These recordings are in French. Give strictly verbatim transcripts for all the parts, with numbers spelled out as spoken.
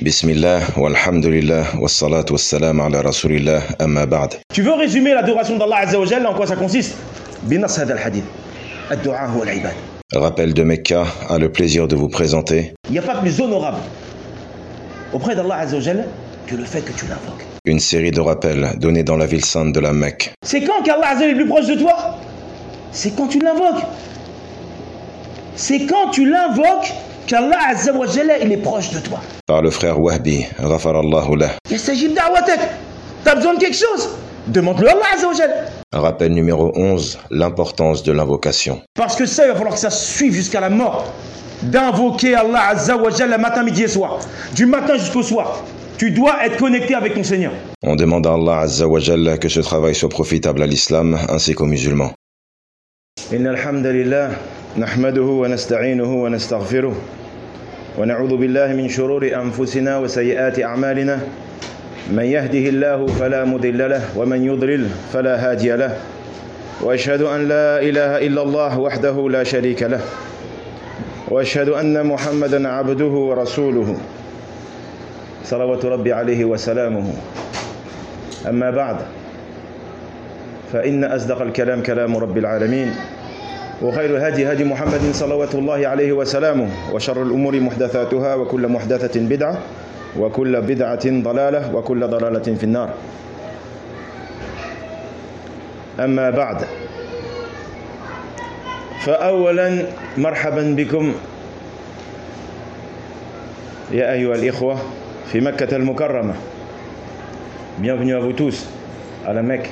Bismillah, walhamdulillah, wassalat wassalam ala rasulillah, amma ba'd. Tu veux résumer l'adoration d'Allah Azza wa Jalla, en quoi ça consiste? Binas hada al-hadith. Ad-du'a huwa al-ibad. Rappel de Mecca a le plaisir de vous présenter. Il n'y a pas plus honorable auprès d'Allah Azza wa Jalla que le fait que tu l'invoques. Une série de rappels donnés dans la ville sainte de la Mecque. C'est quand qu'Allah Azza wa Jalla est plus proche de toi? C'est quand tu l'invoques. C'est quand tu l'invoques qu'Allah Azza wa Jalla il est proche de toi. Par le frère Wahbi, ghafarallahu lah. Yastajib da'watak. T'as besoin de quelque chose? Demande-le à Allah Azza wa Jalla. Rappel numéro onze, l'importance de l'invocation. Parce que ça, il va falloir que ça suive jusqu'à la mort. D'invoquer Allah Azza wa Jalla matin, midi et soir. Du matin jusqu'au soir. Tu dois être connecté avec ton Seigneur. On demande à Allah Azza wa Jalla que ce travail soit profitable à l'islam ainsi qu'aux musulmans. Inna alhamdulillah, nahmaduhu wa nasta'inuhu wa nastaghfiruh. Wa na'udhu billahi min shururi anfusina wa sayyiati a'malina. من يهده الله فلا مضل له ومن يضلل فلا هادي له وأشهد أن لا إله إلا الله وحده لا شريك له وأشهد أن محمدا عبده ورسوله صلوات ربي عليه وسلامه أما بعد فإن أصدق الكلام كلام رب العالمين وخير الهدي هدي محمد صلوات الله عليه وسلامه وشر الأمور محدثاتها وكل محدثة بدعة وكل بدعة ضلالة وكل ضلالة في النار. أما بعد فأولا مرحبا بكم يا أيها الإخوة في مكة المكرمة. Bienvenue à vous tous à la Mecque.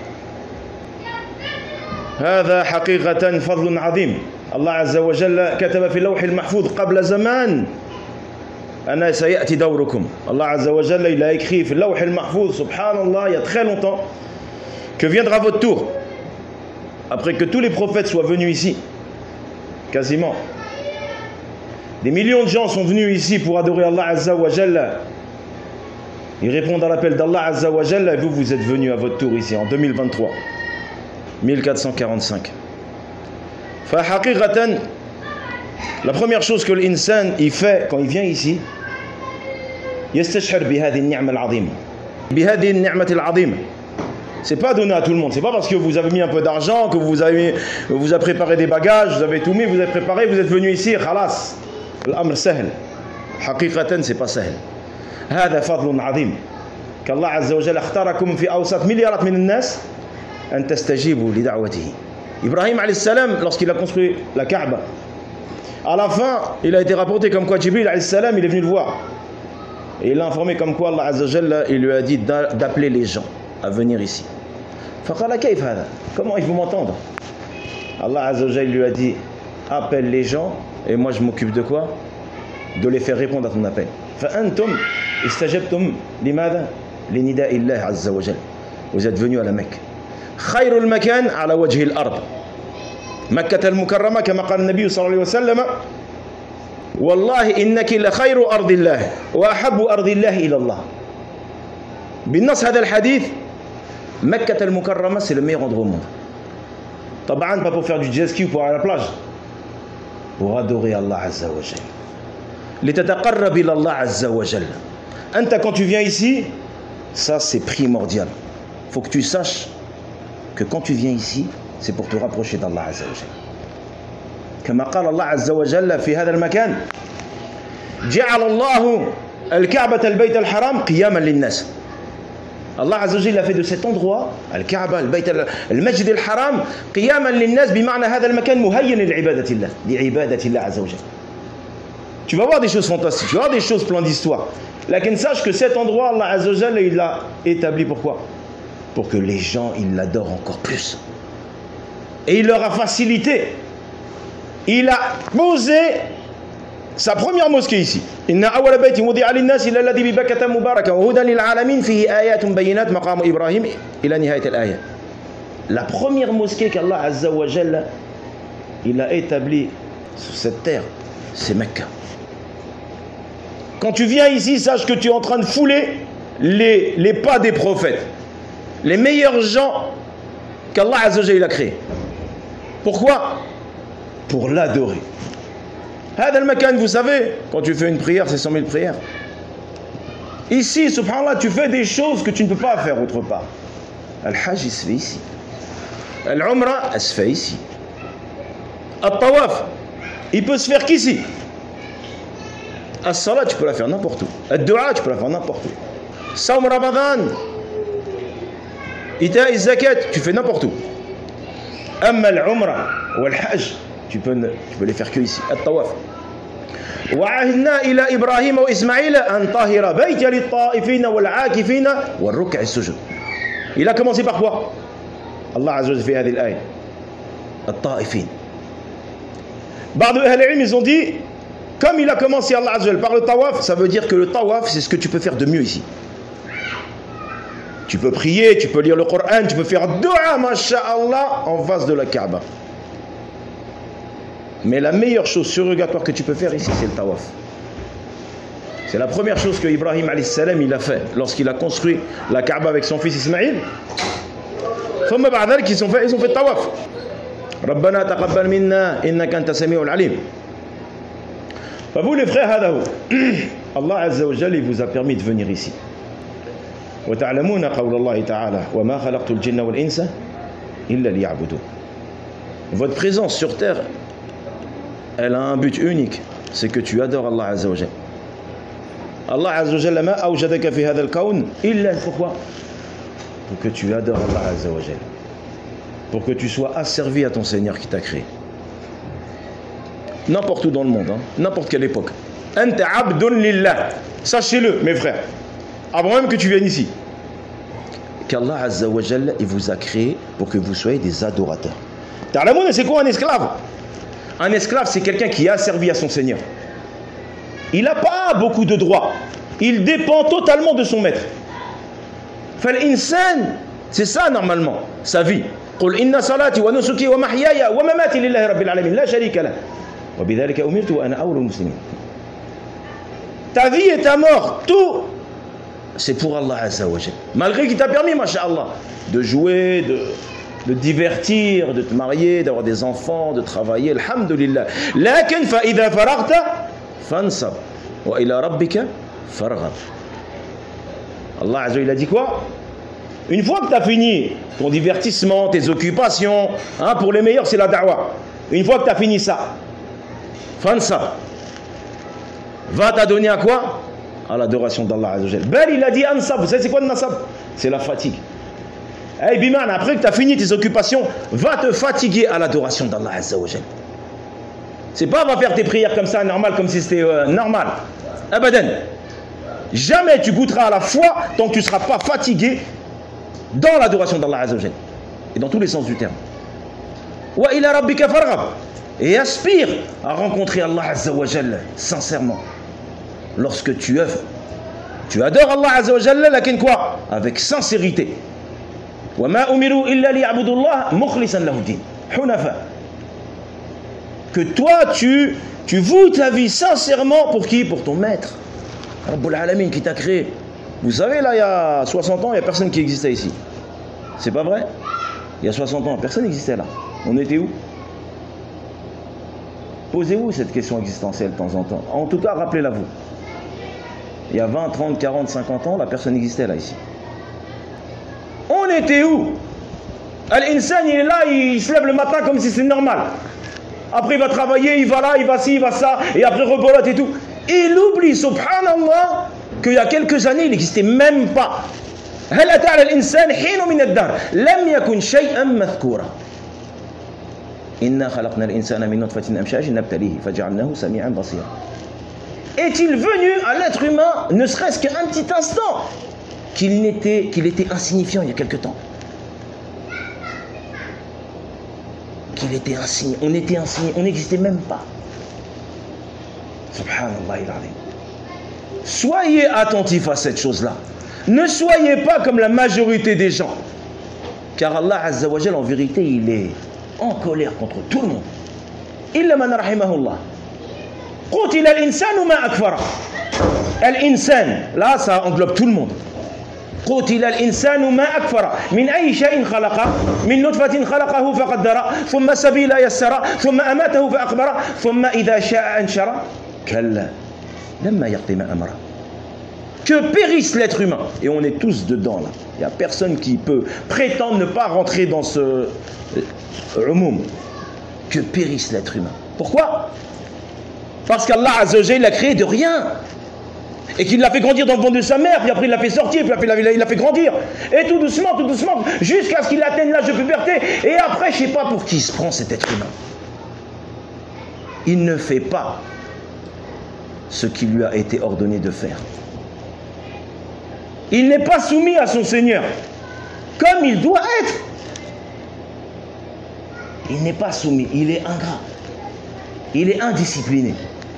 هذا حقيقة فضل عظيم. الله عز وجل كتب في اللوح المحفوظ قبل زمان أنا سيأتي دوركم. Allah Azza wa Jalla, il a écrit في اللوح المحفوظ, subhanallah, il y a très longtemps, que viendra votre tour. Après que tous les prophètes soient venus ici, quasiment. Des millions de gens sont venus ici pour adorer Allah Azza wa Jalla. Ils répondent à l'appel d'Allah Azza wa Jalla et vous, vous êtes venus à votre tour ici en deux mille vingt-trois, mille quatre cent quarante-cinq. فحقيقة la première chose que l'insan il fait quand il vient ici, يستشعر بهذه النعمة العظيمة. بهذه النعمة العظيمة. C'est pas donné à tout le monde. C'est pas parce que vous avez mis un peu d'argent, que vous avez vous avez préparé des bagages, vous avez tout mis, vous avez préparé, vous êtes venu ici, خلاص. الأمر سهل. حقيقة c'est pas سهل. هذا فضل عظيم. كالله عز وجل اختاركم في أوسط مليارات من الناس أن تستجيبوا لدعوته. Ibrahim alayhi salam, lorsqu'il a construit la Kaaba, à la fin, il a été rapporté comme quoi Jibril alayhi salam, il est venu le voir. Et il l'a informé comme quoi Allah Azza wa Jalla, il lui a dit d'appeler les gens à venir ici. Faqala kayf hada? Comment ils vont m'entendre? Allah Azza wa Jalla lui a dit appelle les gens et moi je m'occupe de quoi? De les faire répondre à ton appel. Fa antum istajabtum limada? Linida'i Allah Azza wa Jalla. Vous êtes venus à la Mecque. Khayrul makan ala wajhi al-ard. مكة المكرمة كما قال النبي صلى الله عليه وسلم والله إنك لخير أرض الله وأحب أرض الله إلى الله. بالنص هذا الحديث مكة المكرمة c'est le meilleur endroit au monde. طبعا pas pour faire du jet ski ou pour aller à la plage, pour adorer Allah Azza wa Jalla, لتتقرب إلى الله عز وجل. أنت quand tu viens ici, ça c'est primordial. Faut que tu saches que quand tu viens ici, c'est pour te rapprocher d'Allah Azza wa Jalla. كما قال الله عز وجل في هذا المكان جعل الله الكعبة البيت الحرام قياما للناس. Allah Azza wa Jalla a fait de cet endroit الكعبة البيت المسجد الحرام قياما للناس بمعنى هذا المكان مهيئ لعبادة الله لعبادة الله عز وجل. Tu vas voir des choses fantastiques, tu vas voir des choses plein d'histoires. Lakin sache que cet endroit Allah Azza wa Jalla il l'a établi pourquoi? Pour que les gens ils l'adorent encore plus. Et il leur a facilité. Il a posé sa première mosquée ici. Inna awwala baytin wudi'a lin-nas illa alladhi bi Bakkata mubarakan wa hudan lil-alamin fihi ayatun bayyinat maqamu Ibrahim ila nihayat al-aya. La première mosquée qu'Allah Azza wa Jalla il a établie sur cette terre, c'est Mecca. Quand tu viens ici, sache que tu es en train de fouler les, les pas des prophètes. Les meilleurs gens qu'Allah Azza wa Jalla a créés. Pourquoi? Pour l'adorer. هذا المكان, vous savez, quand tu fais une prière, c'est cent mille prières. Ici, subhanallah, tu fais des choses que tu ne peux pas faire autre part. Al-Hajj, il se fait ici. Al-Umrah, elle se fait ici. Al-Tawaf, il peut se faire qu'ici. Al-Salat, tu peux la faire n'importe où. Al-Dua, tu peux la faire n'importe où. Saum Ramadan, Ita et Zakat, tu fais n'importe où. Amma Al-Umrah ou Al-Hajj, tu peux, tu peux les faire que ici. Al-Tawaf. وعهدنا إلى إبراهيم وإسماعيل أن طهر بيتي للطائفين والعاكفين والركع السجود. Il a commencé par quoi? Allah Azza wa Jalla في هذه الآية. الطائفين. بعض أهل العلم ils ont dit, comme il a commencé Allah Azza wa Jalla par le tawaf, ça veut dire que le tawaf c'est ce que tu peux faire de mieux ici. Tu peux prier, tu peux lire le Coran, tu peux faire dua, masha'Allah, en face de la Kaaba. Mais la meilleure chose surrogatoire que tu peux faire ici, c'est le tawaf. C'est la première chose que Ibrahim alayhi salam il a fait lorsqu'il a construit la Kaaba avec son fils Ismaïl. ثم بعد ذلك ils ont fait ils ont fait le tawaf. ربنا تقبل منا إنك أنت السميع العليم. Vous les frères, هذا هو. Allah Azza wa Jalla il vous a permis de venir ici. وتعلمون قول الله تعالى وما خلقت الجن والإنس إلا ليعبدون. Votre présence sur terre, elle a un but unique, c'est que tu adores Allah Azza wa Jalla. Allah Azza wa Jalla ma awjadaka fi hadha al-kawn illa pourquoi? Pour que tu adores Allah Azza wa Jalla. Pour que tu sois asservi à ton Seigneur qui t'a créé. N'importe où dans le monde, hein, n'importe quelle époque. Anta abdun lillah. Sachez-le, mes frères, avant même que tu viennes ici, qu'Allah Azza wa Jalla il vous a créé pour que vous soyez des adorateurs. Ta'lamoun, c'est quoi un esclave? Un esclave, c'est quelqu'un qui a servi à son Seigneur. Il n'a pas beaucoup de droits. Il dépend totalement de son maître. Fal-insan, c'est ça normalement, sa vie. قل إن صلاتي ونسكي ومحياي ومماتي لله رب العالمين لا شريك له وبذلك أمرت وأنا أول المسلمين. Ta vie et ta mort, tout, c'est pour Allah Azza wa Jalla. Malgré qu'il t'a permis, masha'Allah, de jouer, de, de divertir, de te marier, d'avoir des enfants, de travailler, alhamdulillah. Lakin fa idha faragta fansab wa ila rabbika farghab. Allah Azza wa Jalla dit quoi? Une fois que tu as fini ton divertissement, tes occupations, hein, pour les meilleurs c'est la da'wah. Une fois que tu as fini ça, fansab, va t'adonner à quoi? À l'adoration d'Allah Azza wa Jalla. Bel il a dit ansab, vous savez c'est quoi le nasab? C'est la fatigue. Hey, Biman, après que tu as fini tes occupations, va te fatiguer à l'adoration d'Allah Azza wa Jalla. C'est pas va faire tes prières comme ça, normal, comme si c'était euh, normal. Abadan. Jamais tu goûteras à la foi tant que tu ne seras pas fatigué dans l'adoration d'Allah Azza wa Jalla. Et dans tous les sens du terme. Wa ila rabbika farghab. Et aspire à rencontrer Allah Azza wa Jalla sincèrement. Lorsque tu œuvres, tu adores Allah Azza wa Jalla, lakin quoi? Avec sincérité. وَمَا أُمِرُوا إِلَّا لِيَعْبُدُوا اللَّهَ مُخْلِصًا لَهُ الدِّينَ حُنَفَاءَ. Que toi tu, tu voues ta vie sincèrement pour qui? Pour ton maître Rabbul Alamin qui t'a créé. Vous savez là il y a soixante ans il n'y a personne qui existait ici. C'est pas vrai? Il y a soixante ans personne n'existait là. On était où? Posez-vous cette question existentielle de temps en temps. En tout cas rappelez-la vous. Il y a vingt, trente, quarante, cinquante ans la personne n'existait là ici. On était où? Al-Insan il est là, il se lève le matin comme si c'était normal. Après il va travailler, il va là, il va ci, il va ça, et après rebolote et tout. Il oublie, subhanallah, qu'il y a quelques années il n'existait même pas. هل أتى على الإنسان حين من الدهر لم يكن شيئا مذكورا إنا خلقنا الإنسان من نطفة أمشاج نبتليه فجعلناه سميعا بصيرا. Est-il venu à l'être humain, ne serait-ce qu'un petit instant, qu'il était, qu'il était insignifiant il y a quelque temps, qu'il était insignifiant, on était insignifiant, on n'existait même pas. Subhanallah il-Azim. Soyez attentifs à cette chose-là. Ne soyez pas comme la majorité des gens. Car Allah Azza wa Jalla en vérité il est en colère contre tout le monde. Illa man rahimahullah. Qutila al-insanu ma akfara. Al-insan, là ça englobe tout le monde. قتل الإنسان ما أكفر من أي شيء خلقه من نطفة خلقه فقدره ثم سبيل يسره ثم أماته فأقبره ثم إذا شاء أنشره كلا لما يقضي ما أمره Que périsse l'être humain. Et on est tous dedans là. Il n'y a personne qui peut prétendre ne pas rentrer dans ce euh, umum. Que périsse l'être humain. Pourquoi? Parce qu'Allah Azza wa Jalla l'a créé de rien. Et qu'il l'a fait grandir dans le ventre de sa mère, puis après il l'a fait sortir, puis après il l'a fait grandir. Et tout doucement, tout doucement, jusqu'à ce qu'il atteigne l'âge de puberté. Et après, je ne sais pas pour qui il se prend cet être humain. Il ne fait pas ce qui lui a été ordonné de faire. Il n'est pas soumis à son Seigneur, comme il doit être. Il n'est pas soumis, il est ingrat. Il est indiscipliné.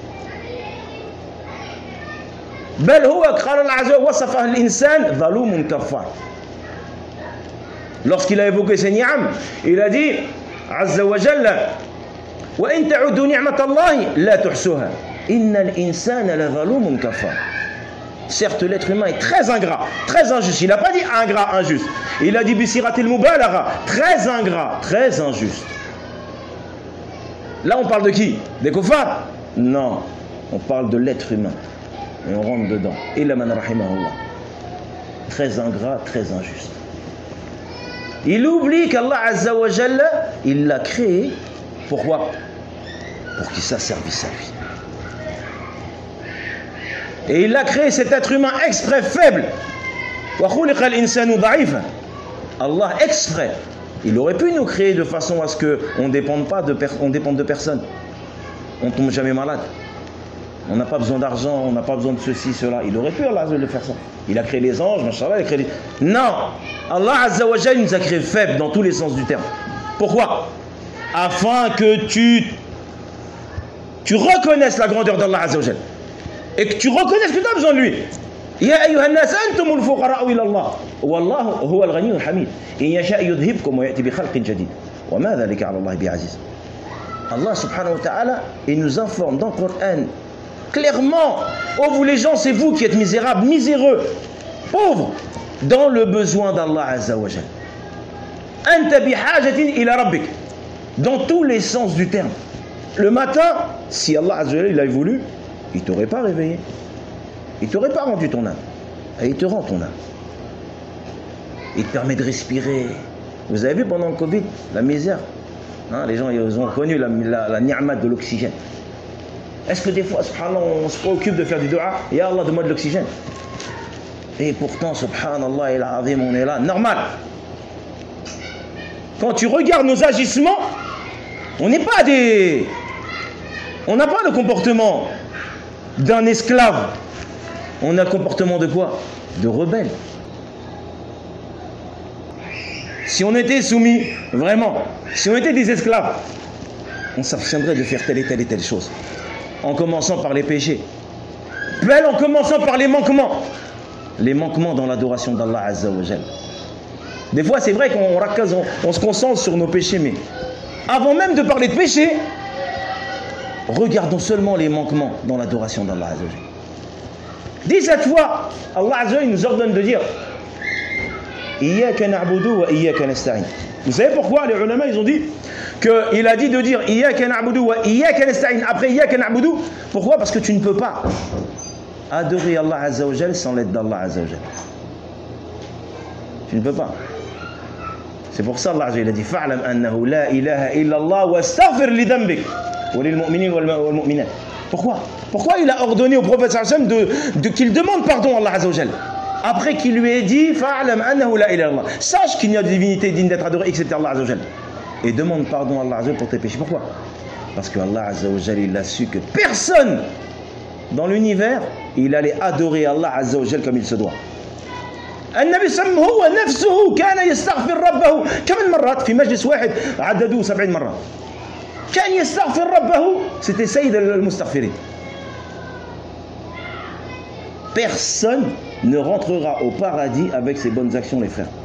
Lorsqu'il a évoqué ces ni'am, il a dit Azza wa Jalla wa in ta'udu ni'matallahi la tuhsuha innal insana la zalumun kafar. Certes, l'être humain est très ingrat, très injuste. Il n'a pas dit ingrat, injuste. Il a dit bisiratil mubalagha, très ingrat, très injuste. Là, on parle de qui? Des kuffars? Non, on parle de l'être humain. Et on rentre dedans. Illa man rahimahullah. Très ingrat, très injuste. Il oublie qu'Allah Azza wa Jalla, il l'a créé. Pourquoi? Pour qu'il s'asservisse à lui. Et il a créé cet être humain exprès faible. Allah exprès. Il aurait pu nous créer de façon à ce qu'on ne dépende pas de, on dépende de personne. On ne tombe jamais malade. On n'a pas besoin d'argent, on n'a pas besoin de ceci, cela. Il aurait pu Allah de faire ça. Il a créé les anges, machallah, il a créé les... Non, Allah Azza wa Jalla nous a créé faibles dans tous les sens du terme. Pourquoi? Afin que tu, tu reconnaisses la grandeur d'Allah Azza wa Jalla. Et que tu reconnaisses que tu as besoin de lui. Ya ayyuhan nas antumul fuqara'u ila Allah wallahu huwa al-ghaniyyul hamid. In yasha yudhibkum wa ya'ti bi khalqin jadid. Wa ma dhalika 'ala Allah bi'aziz. Allah subhanahu wa ta'ala, il nous informe dans le Coran clairement, oh vous les gens, c'est vous qui êtes misérables, miséreux, pauvres, dans le besoin d'Allah Azza wa Jalla. Anta bihajatin ila rabbik. Dans tous les sens du terme. Le matin, si Allah Azza wa Jalla il avait voulu, il ne t'aurait pas réveillé. Il ne t'aurait pas rendu ton âme. Et il te rend ton âme. Il te permet de respirer. Vous avez vu pendant le Covid, la misère. Hein, les gens ils ont connu la, la, la ni'mat de l'oxygène. Est-ce que des fois, subhanallah, on se préoccupe de faire du dua? Ya Allah, donne-moi de l'oxygène. Et pourtant, subhanallah, il azim, on est là. Normal. Quand tu regardes nos agissements, on n'est pas des... On n'a pas le comportement d'un esclave. On a le comportement de quoi? De rebelle. Si on était soumis, vraiment, si on était des esclaves, on s'abstiendrait de faire telle et telle et telle chose. En commençant par les péchés. Belle en commençant par les manquements. Les manquements dans l'adoration d'Allah Azza wa Jalla. Des fois, c'est vrai qu'on on, on se concentre sur nos péchés, mais avant même de parler de péché, regardons seulement les manquements dans l'adoration d'Allah Azza wa Jalla. dix-sept fois, Allah Azza wa Jalla nous ordonne de dire Iyyaka na'budu wa iyyaka nasta'in. Vous savez pourquoi les ulama ils ont dit qu'il a dit de dire Iyyaka na'budu wa iyyaka nasta'in après Iyyaka na'budu? Pourquoi? Parce que tu ne peux pas adorer Allah Azza wa Jalla sans l'aide d'Allah Azza wa Jalla. Tu ne peux pas. C'est pour ça Allah Azza wa Jalla dit Fa'lam annahu la ilaha illa Allah wa astaghfir li dhanbik wa lil mu'minin wal mu'minat. Pourquoi? Pourquoi il a ordonné au prophète sallallahu alayhi wa sallam de, de, qu'il demande pardon à Allah Azza wa Jalla après qu'il lui ait dit Fa'lam annahu la ilaha illa Allah. Sache qu'il n'y a de divinité digne d'être adorée excepté Allah Azza wa Jalla. Et demande pardon à Allah Azza wa Jalla pour tes péchés. Pourquoi? Parce que Allah Azza wa Jalla il a su que personne dans l'univers il allait adorer Allah Azza wa Jalla comme il se doit. النبي صلى الله عليه وسلم هو نفسه كان يستغفر ربه كم من مرات في مجلس واحد عددوه سبعين مرة كان يستغفر ربه c'était سيد المستغفرين. Personne ne rentrera au paradis avec ses bonnes actions, les frères.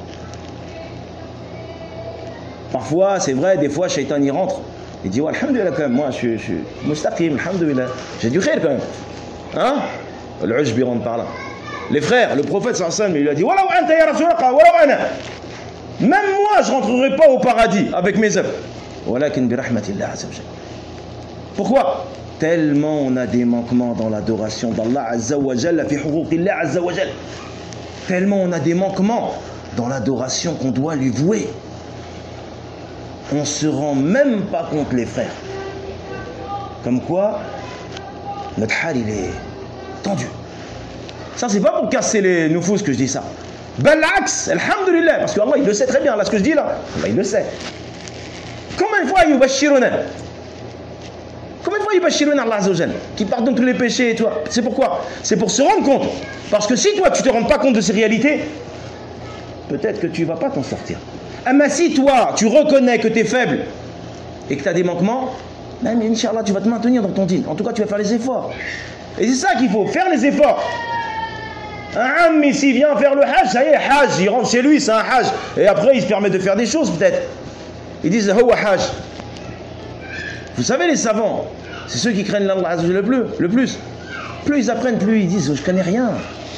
Parfois, c'est vrai, des fois, Shaitan y rentre. Il dit, ouais, alhamdoulilah, quand même, moi, je suis, je suis mustaqim, alhamdoulilah. J'ai du khair, quand même. Hein? Le ujb, il rentre par là. Les frères, le prophète, sallallahu alayhi wa sallam, il lui a dit, Walaw anta ya Rasulallah, walaw ana. Même moi, je ne rentrerai pas au paradis avec mes œuvres. Walakin bi rahmatillah azza wa jalla. Pourquoi? Tellement on a des manquements dans l'adoration d'Allah Azza wa Jalla, fi huquqillah Azza wa Jalla. Tellement on a des manquements dans l'adoration qu'on doit lui vouer. On ne se rend même pas compte, les frères. Comme quoi, notre hal, il est tendu. Ça, c'est pas pour casser les noufous que je dis ça. Bal'aks, alhamdulillah, parce que Allah, il le sait très bien, là, ce que je dis là. Allah, il le sait. Combien de fois yubashiruna? Combien de fois yubashiruna Allah Azza wa Jalla, qui pardonne tous les péchés et toi? C'est pourquoi? C'est pour se rendre compte. Parce que si toi, tu te rends pas compte de ces réalités, peut-être que tu vas pas t'en sortir. Ah, mais si toi, tu reconnais que tu es faible et que tu as des manquements, même Inch'Allah, tu vas te maintenir dans ton dîne. En tout cas, tu vas faire les efforts. Et c'est ça qu'il faut, faire les efforts. Un ami, s'il vient faire le hajj, ça y est, hajj, il rentre chez lui, c'est un hajj. Et après, il se permet de faire des choses, peut-être. Ils disent, Hawa hajj. Vous savez, les savants, c'est ceux qui craignent l'Allah le plus, le plus. Plus ils apprennent, plus ils disent, je connais rien.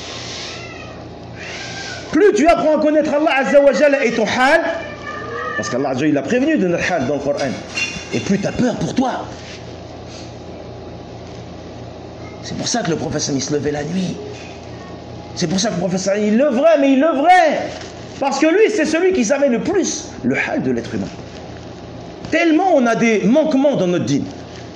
Plus tu apprends à connaître Allah Azza wa Jalla et ton hal, parce qu'Allah Azza wa Jalla, il a prévenu de notre hal dans le Coran, et plus tu as peur pour toi. C'est pour ça que le prophète il se levait la nuit. C'est pour ça que le prophète il levrait, mais il levrait. Parce que lui, c'est celui qui savait le plus le hal de l'être humain. Tellement on a des manquements dans notre dîne.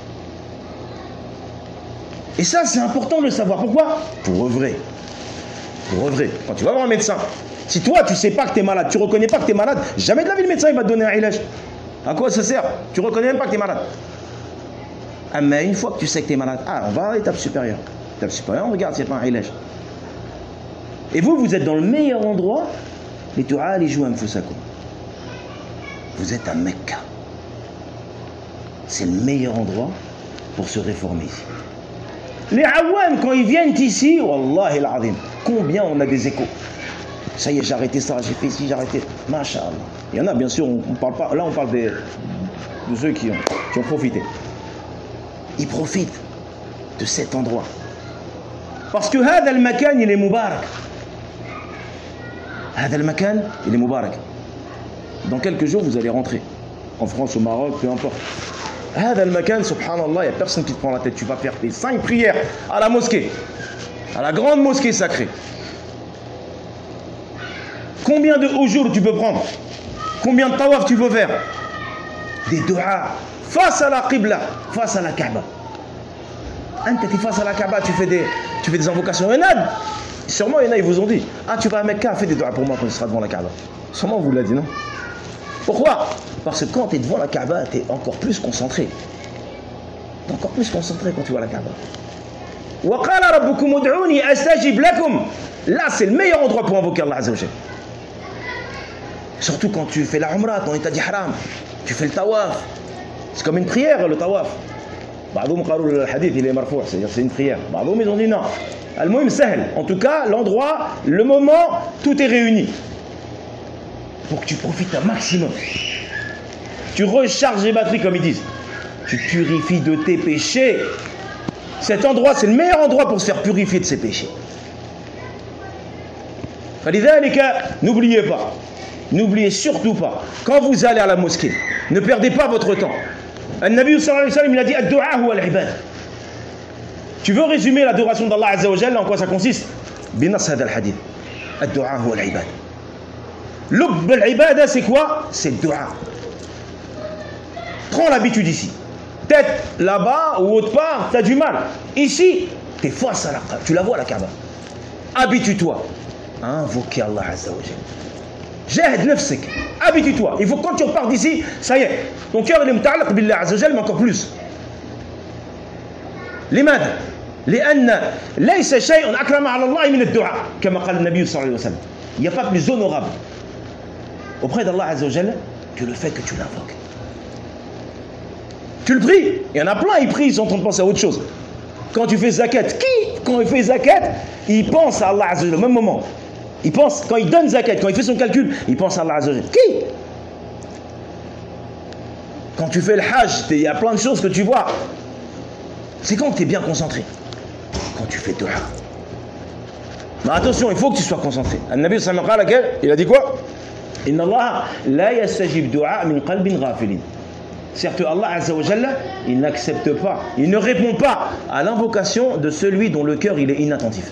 Et ça, c'est important de le savoir. Pourquoi? Pour œuvrer. Pour œuvrer. Quand tu vas voir un médecin, si toi, tu ne sais pas que tu es malade, tu ne reconnais pas que tu es malade, jamais de la vie, le médecin il va te donner un ilaj. À quoi ça sert? Tu ne reconnais même pas que tu es malade. Ah, mais une fois que tu sais que tu es malade, ah, on va à l'étape supérieure. L'étape supérieure, on regarde s'il n'y a pas un ilaj. Et vous, vous êtes dans le meilleur endroit, les tu'a les jouam fusakum. Vous êtes à Mecca. C'est le meilleur endroit pour se réformer ici. Les awam, quand ils viennent ici, wallahi al-azim, combien on a des échos. Ça y est, j'ai arrêté ça, j'ai fait ici, j'ai arrêté. Masha'Allah. Il y en a, bien sûr, on, on parle pas. Là, on parle des, de ceux qui ont, qui ont profité. Ils profitent de cet endroit. Parce que هذا المكان il est mubarak. هذا المكان il est mubarak. Dans quelques jours, vous allez rentrer. En France, au Maroc, peu importe. هذا المكان, subhanallah, il n'y a personne qui te prend la tête. Tu vas faire tes cinq prières à la mosquée. À la grande mosquée sacrée. Combien de hauts jours tu peux prendre? Combien de tawaf tu peux faire? Des du'a face à la qibla, face à la Kaaba. Tu es face à la Kaaba, tu fais des, tu fais des invocations. Il y en a, sûrement il y en a, ils vous ont dit, ah tu vas à Mecca, fais des du'a pour moi quand tu seras devant la Kaaba. Sûrement on vous l'a dit, non? Pourquoi? Parce que quand tu es devant la Kaaba, tu es encore plus concentré. Tu es encore plus concentré quand tu vois la Kaaba. وَقَالَ رَبُّكُمُ ادْعُونِي أَسْتَجِبْ لَكُمْ. Là, c'est le meilleur endroit pour invoquer Allah Azza wa Jalla. Surtout quand tu fais la Umrah, ton état d'ihram, tu fais le tawaf. C'est comme une prière, le tawaf. بعضهم قالوا le hadith il est marfou', c'est-à-dire c'est une prière. بعضهم ils ont dit non. Al-Muhim sahl. En tout cas, l'endroit, le moment, tout est réuni. Pour que tu profites un maximum. Tu recharges les batteries comme ils disent. Tu purifies de tes péchés. Cet endroit, c'est le meilleur endroit pour se faire purifier de ses péchés. N'oubliez pas, n'oubliez surtout pas, quand vous allez à la mosquée, ne perdez pas votre temps. Al-Nabi sallallahu alayhi wa sallam, il a dit ad-du'a huwa al-ibad. Tu veux résumer l'adoration d'Allah Azza wa Jalla, en quoi ça consiste? Binas hada al-hadith. Ad-du'a huwa al-ibad. L'ub al-ibada, c'est quoi? C'est le du'a. Prends l'habitude ici. Peut-être là-bas ou autre part, tu as du mal. Ici, tu es face à la Kaaba. Tu la vois la Kaaba. Habitue-toi à invoquer Allah Azza wa Jalla. Jahd nafsik. Habitue-toi. Il faut que quand tu repars d'ici, ça y est. Ton cœur il est muta'allaq billah Azza wa Jalla, mais encore plus. لماذا؟ لأن ليس شيء أكرم على الله من الدعاء كما قال النبي صلى الله عليه وسلم. Il n'y a pas plus honorable auprès d'Allah Azza wa Jalla que le fait que tu l'invoques. Tu le pries. Il y en a plein, ils prient, ils sont en train de penser à autre chose. Quand tu fais zakat, qui, quand il fait zakat, il pense à Allah Azza wa Jalla au même moment. Il pense, quand il donne zakat, quand il fait son calcul, il pense à Allah Azza wa Jalla. Qui? Quand tu fais le hajj, il y a plein de choses que tu vois. C'est quand tu es bien concentré. Quand tu fais dua. Mais attention, il faut que tu sois concentré. Al-Nabi sallallahu alayhi wa sallam, il a dit quoi? Inna Allah la yastajib du'a min qalbin ghafilin. Certes, Allah Azza wa Jalla, il n'accepte pas, il ne répond pas à l'invocation de celui dont le cœur il est inattentif.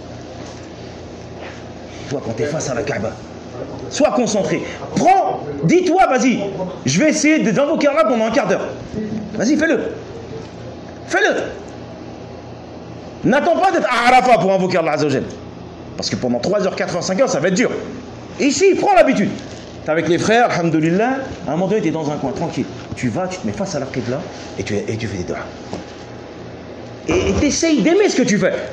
Toi, quand tu es face à la Kaaba, sois concentré. Prends, dis-toi, vas-y, je vais essayer d'invoquer Allah pendant un quart d'heure. Vas-y, fais-le. Fais-le. N'attends pas d'être à Arafat pour invoquer Allah Azza wa Jalla. Parce que pendant trois heures, quatre heures, cinq heures, ça va être dur. Ici, prends l'habitude. Tu es avec les frères, alhamdoulilah, à un moment donné, tu es dans un coin, tranquille. Tu vas, tu te mets face à la qibla et tu, et tu fais des doigts. Et tu essayes d'aimer ce que tu fais.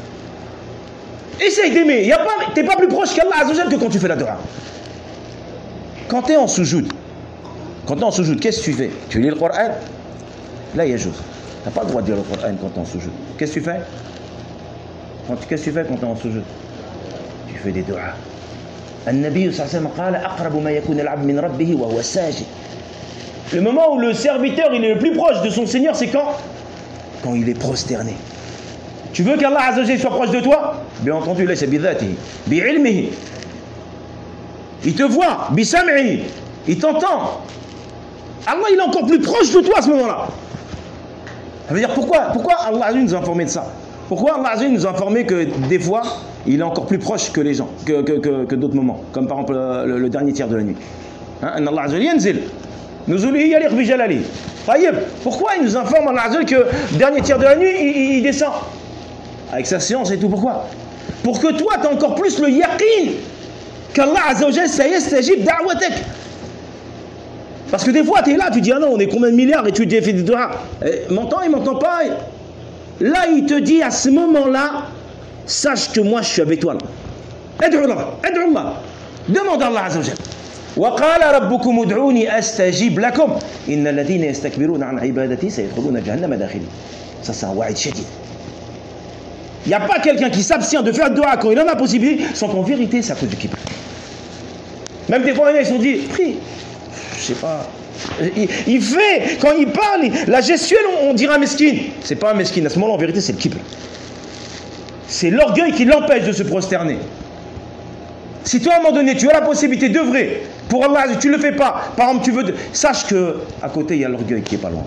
Essaye d'aimer. Tu n'es pas plus proche qu'Allah Azza wa Jalla que quand tu fais la doua. Quand tu es en soujoud, quand tu es en soujoud, qu'est-ce que tu fais? Tu lis le Coran? Là, il y a chose. Tu n'as pas le droit de lire le Coran quand tu es en soujoud. Qu'est-ce que tu fais? Qu'est-ce que tu fais quand tu es en soujoud? Tu fais des doigts. النبي صلى الله عليه وسلم قال أقرب ما يكون العبد من ربه وهو ساجد. Le moment où le serviteur il est le plus proche de son Seigneur, c'est quand? Quand il est prosterné. Tu veux qu'Allah Azza wa Jalla soit proche de toi? Bien entendu, là c'est bidhatihi, bi'ilmihi. Il te voit, bisam'ihi. Il t'entend. Allah il est encore plus proche de toi à ce moment-là. Ça veut dire pourquoi? Pourquoi Allah Azza wa Jalla nous a informé de ça? Pourquoi Allah Azza wa Jalla nous a informé que des fois il est encore plus proche que les gens, que, que, que, que d'autres moments, comme par exemple le, le dernier tiers de la nuit. Hein? Allah Azza wa Jalla yanzil. Nuzulihi yaliq bi jalalihi. Tayyib. Pourquoi il nous informe Allah Azza wa Jalla que le dernier tiers de la nuit il, il descend avec sa science et tout? Pourquoi? Pour que toi tu as encore plus le yaqin qu'Allah Azza wa Jalla sayastajib da'watak. Parce que des fois tu es là, tu dis ah non on est combien de milliards et tu te fais des doigts. M'entends, il m'entend pas. Là il te dit à ce moment-là, sache que moi je suis avec toi là. Ad'u Allah, ad'u Allah. Demande à Allah Azza wa Jalla. وقال ربكم ادعوني استجيب لكم ان الذين يستكبرون عن عبادتي سيدخلون جهنم داخلين. Ça c'est un wa'id shadid. Il n'y a pas quelqu'un qui s'abstient de faire dua quand il en a possibilité sans qu'en vérité ça cause du kibr. Même des fois ils se sont dit prie, je sais pas. Il, il fait, quand il parle, la gestuelle on, on dirait un mesquine. C'est pas un mesquine, à ce moment-là en vérité c'est le kibr. C'est l'orgueil qui l'empêche de se prosterner. Si toi à un moment donné tu as la possibilité d'œuvrer pour Allah, tu ne le fais pas, par exemple tu veux, sache que à côté il y a l'orgueil qui est pas loin.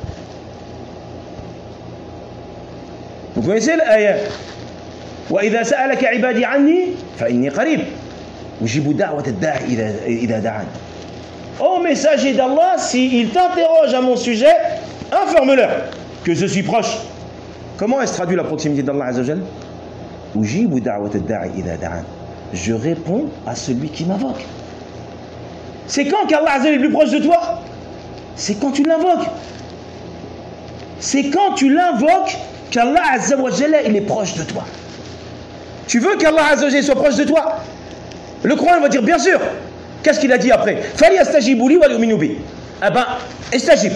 Vous connaissez l'ayah? وإذا سألك عبادي عني فإني قريب أجيب دعوة الداعي إذا إذا دعان. Ô messager d'Allah, s'il t'interroge à mon sujet, informe-leur que je suis proche. Comment est-ce traduit la proximité d'Allah Azza wa Jalla? أجيب دعوة الداعي إذا دعان. Je réponds à celui qui m'invoque. C'est quand qu'Allah Azza wa Jalla est plus proche de toi? C'est quand tu l'invoques. C'est quand tu l'invoques qu'Allah Azza wa Jalla il est proche de toi. Tu veux qu'Allah Azza wa Jalla soit proche de toi? Le Coran va dire bien sûr. Qu'est-ce qu'il a dit après? فَلْيَسْتَجِيبُوا لِي وَلْيُؤْمِنُوا بِي. Eh ben, estajib.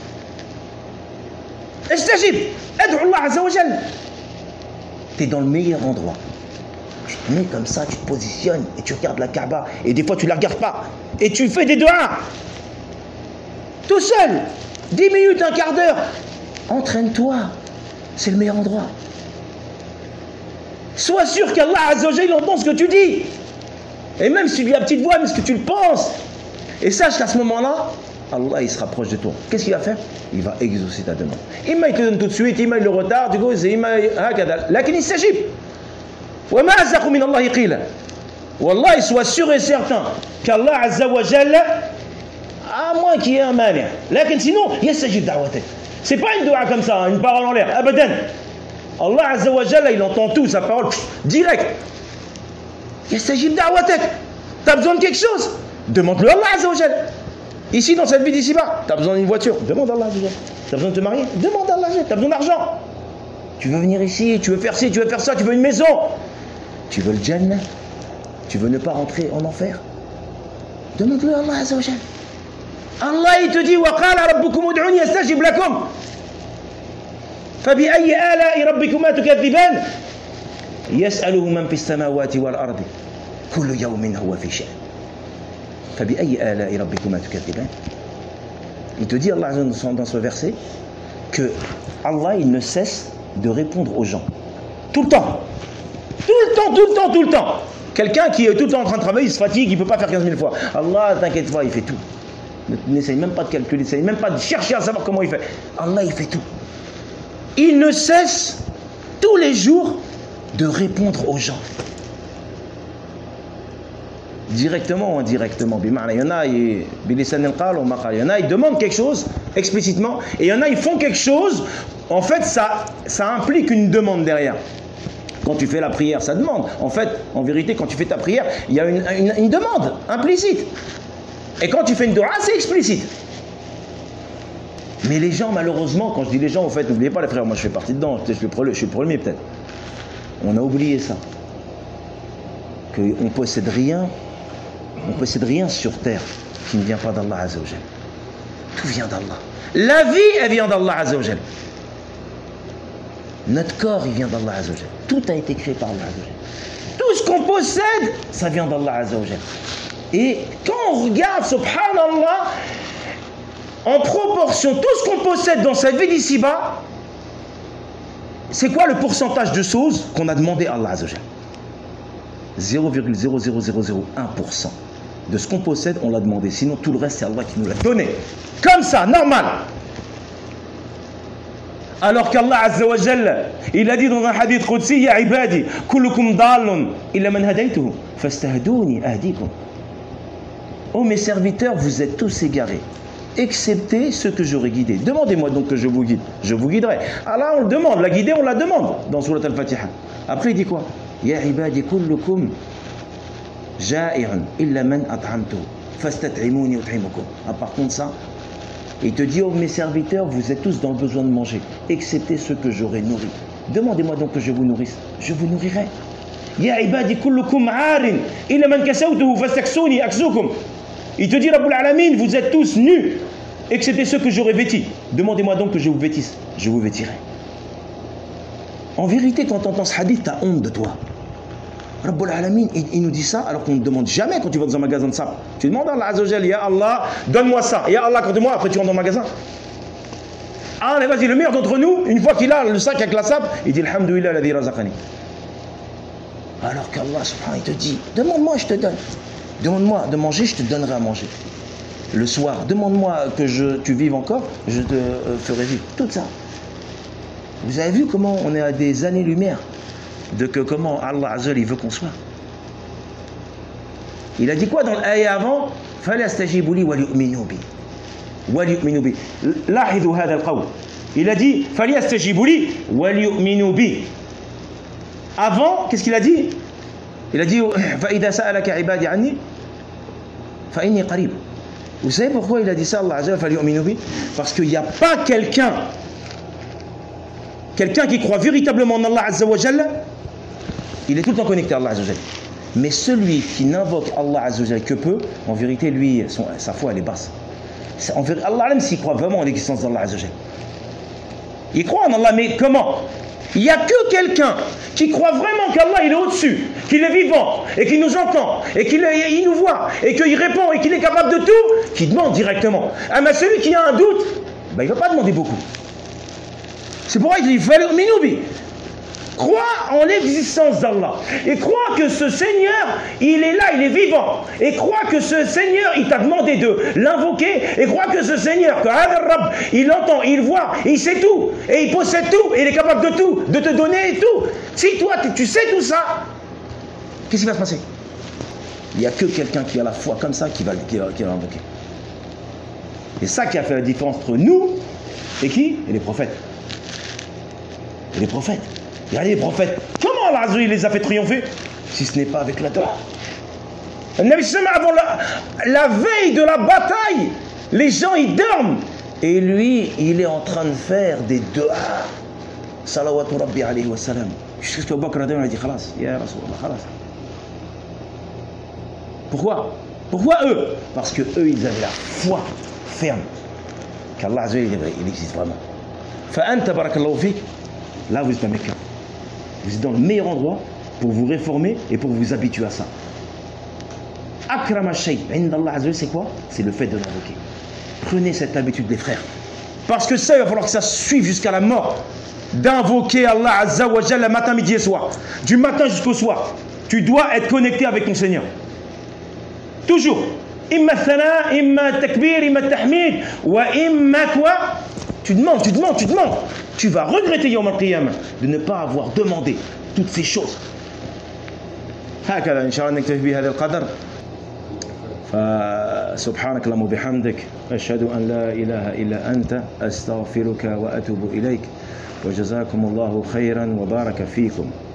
Estajib. Ad'u Allah Azza wa Jalla. Tu es dans le meilleur endroit. Tu te mets comme ça, tu te positionnes et tu regardes la Kaaba. Et des fois tu ne la regardes pas. Et tu fais des doigts. Tout seul. dix minutes, un quart d'heure. Entraîne-toi. C'est le meilleur endroit. Sois sûr qu'Allah Azza wa Jalla entend ce que tu dis. Et même si tu dis à petite voix, mais ce que tu le penses. Et sache qu'à ce moment-là, Allah il sera proche de toi. Qu'est-ce qu'il va faire? Il va exaucer ta demande. Imma il te donne tout de suite, imma il le retarde, du coup c'est imma hakada. Lakin il s'agit. Wa ma azaqu min Allah qila. Wallah, sois sûr et certain qu'Allah Azza wa Jalla, à moins qu'il y ait un mani. Lakin sinon, yastajib da'watak. C'est pas une doua comme ça, une parole en l'air. Abadan. Allah Azza wa Jalla, il entend tout, sa parole direct. Yastajib da'watak. T'as besoin de quelque chose? Demande-le à Allah Azza wa Jalla. Ici, dans cette vie d'ici-bas, t'as besoin d'une voiture? Demande à Allah Azza wa Jalla. T'as besoin de te marier? Demande à Allah Azza wa Jalla. T'as besoin d'argent? Tu veux venir ici, tu veux faire ci, tu veux faire ça, tu veux une maison? Tu veux le Jannah? Tu veux ne pas rentrer en enfer? Demande-le à Allah Azza wa Jalla. Allah il te dit وَقَالَ رَبُّكُمُ ادْعُونِي أَسْتَجِبْ لَكُمْ فَبِأَيِّ آلَاءِ رَبِّكُمَا تُكَذِّبَانِ يَسْأَلُهُ مَنْ فِي السَّمَاوَاتِ وَالْأَرْضِ كُلُّ يَوْمٍ هُوَ فِي شَأْنٍ فَبِأَيِّ آلَاءِ رَبِّكُمَا تُكَذِّبَانِ. Il te dit Allah dans ce verset que Allah il ne cesse de répondre aux gens tout le temps, tout le temps, tout le temps, tout le temps. Quelqu'un qui est tout le temps en train de travailler, il se fatigue, il ne peut pas faire quinze mille fois. Allah, t'inquiète pas, il fait tout. N'essaye même pas de calculer, n'essaye même pas de chercher à savoir comment il fait. Allah, il fait tout. Il ne cesse tous les jours de répondre aux gens. Directement ou indirectement. Il y en a, il y en a, ils demandent quelque chose explicitement, et il y en a, ils font quelque chose. En fait, ça, ça implique une demande derrière. Quand tu fais la prière, ça demande. En fait, en vérité, quand tu fais ta prière, il y a une, une, une demande implicite. Et quand tu fais une dua, c'est explicite. Mais les gens, malheureusement, quand je dis les gens, en fait, n'oubliez pas les frères, moi je fais partie dedans, je suis le premier, je suis le premier peut-être. On a oublié ça. Qu'on ne possède rien, on ne possède rien sur terre qui ne vient pas d'Allah Azza wa Jal. Tout vient d'Allah. La vie, elle vient d'Allah Azza wa Jal. Notre corps, il vient d'Allah Azza wa Jal. Tout a été créé par Allah Azza wa Jal. Tout ce qu'on possède, ça vient d'Allah Azza wa Jal. Et quand on regarde, subhanallah, en proportion, tout ce qu'on possède dans sa vie d'ici-bas, c'est quoi le pourcentage de choses qu'on a demandé à Allah Azza wa Jal? zéro virgule zéro zéro zéro zéro un pour cent de ce qu'on possède, on l'a demandé. Sinon, tout le reste, c'est Allah qui nous l'a donné. Comme ça, normal. Alors qu'Allah Azza wa Jalla, il a dit dans un hadith Qudsi, Ya ibadi, kullukum dallun, illa man hadaytuhu, fastahduni ahdikum. Oh mes serviteurs, vous êtes tous égarés, excepté ceux que j'aurais guidés. Demandez-moi donc que je vous guide, je vous guiderai. Allah, on le demande, la guider, on la demande dans Surat Al-Fatiha. Après, il dit quoi? Ya ibadi kullukum ja'i'un illa man at'amtuhu, fastat'imuni ut'imukum. À part contre ça, il te dit, oh mes serviteurs, vous êtes tous dans le besoin de manger, excepté ceux que j'aurai nourris. Demandez-moi donc que je vous nourrisse, je vous nourrirai. Ya ibadi kullukum 'arin illa man kasawtuhu fastaksuni aksukum. Il te dit, Rabbul Alamin, vous êtes tous nus, excepté ceux que j'aurai vêtis. Demandez-moi donc que je vous vêtisse, je vous vêtirai. En vérité, quand tu entends ce hadith, tu as honte de toi. Rabbul Alamin, il, il nous dit ça alors qu'on ne demande jamais quand tu vas dans un magasin de sable. Tu demandes à Allah Azza wa Jal, Ya Allah, donne-moi ça. Ya Allah, accorde-moi, après tu rentres dans le magasin. Ah, vas-y, le meilleur d'entre nous, une fois qu'il a le sac avec la sable, il dit Alhamdulillah, ladhi razaqani. Alors qu'Allah, subhanahu, il te dit, demande-moi, je te donne. Demande-moi de manger, je te donnerai à manger. Le soir, demande-moi que je, tu vives encore, je te euh, ferai vivre. Tout ça. Vous avez vu comment on est à des années-lumière de que comment Allah Azza wa Jalla, il veut qu'on soit. Il a dit quoi dans l'ayah avant? فَلَاسْتَجِيبُوا لِي وَلْيُؤْمِنُوا بِي وَلْيُؤْمِنُوا بِي. لاحظوا هذا القول. Il a dit فَلْيَاسْتَجِيبُوا لِي وَلْيُؤْمِنُوا بِي. Avant, qu'est-ce qu'il a dit? Il a dit فَإِذَا سَأَلَكَ عِبَادِي عَنِّي فَإِنِّي قَرِيبٌ. Vous savez pourquoi il a dit ça, Allah Azza wa Jalla, فَلْيُؤْمِنُوا بِي? Parce qu'il n'y a pas quelqu'un quelqu'un qui croit véritablement en Allah Azza wa Jalla, il est tout le temps connecté à Allah Azza wa Jalla. Mais celui qui n'invoque Allah Azza wa Jalla que peu, en vérité, lui, son, sa foi, elle est basse. En vérité, Allah même s'il croit vraiment en l'existence d'Allah Azza wa Jalla. Il croit en Allah, mais comment? Il n'y a que quelqu'un qui croit vraiment qu'Allah il est au-dessus, qu'il est vivant, et qu'il nous entend, et qu'il il nous voit, et qu'il répond, et qu'il est capable de tout, qui demande directement. Ah, mais celui qui a un doute, ben, il ne va pas demander beaucoup. C'est pourquoi il dit Falu'minubi. Crois en l'existence d'Allah et crois que ce Seigneur, il est là, il est vivant. Et crois que ce Seigneur, il t'a demandé de l'invoquer. Et crois que ce Seigneur, que Hadar Rabb, il entend, il voit, il sait tout. Et il possède tout, et il est capable de tout, de te donner tout. Si toi, tu sais tout ça, qu'est-ce qui va se passer? Il n'y a que quelqu'un qui a la foi comme ça qui va, qui va, qui va l'invoquer. C'est ça qui a fait la différence entre nous et qui? Et les prophètes. Et les prophètes. Regardez les prophètes. Comment Allah Azza, il les a fait triompher? Si ce n'est pas avec la Torah. Nabi Sallam, avant la, la veille de la bataille, les gens ils dorment. Et lui, il est en train de faire des du'a. Salawatu Rabbi alayhi wa salam. Jusqu'à ce que Bakr a dit Khalas, ya Rasulallah, Khalas. Pourquoi? Pourquoi eux? Parce que eux, ils avaient la foi ferme qu'Allah Azza, il existe vraiment. Fa'anta barakallahu fik. Là, vous êtes à Mecca. Vous êtes dans le meilleur endroit pour vous réformer et pour vous habituer à ça. Akrama shay, indallah azza, c'est quoi? C'est le fait de l'invoquer. Prenez cette habitude, les frères. Parce que ça, il va falloir que ça suive jusqu'à la mort. D'invoquer Allah Azza wa Jalla matin, midi et soir. Du matin jusqu'au soir. Tu dois être connecté avec ton Seigneur. Toujours. إما الثناء إما التكبير إما التحميد وإما quoi. Tu demandes, tu demandes, tu demandes. Tu vas regretter يوم القيامة de ne pas avoir demandé toutes ces choses. هكذا إن شاء الله نكتفي بهذا القدر. فسبحانك اللهم وبحمدك أشهد أن لا إله إلا أنت أستغفرك وأتوب إليك وجزاكم الله خيرا وبارك فيكم.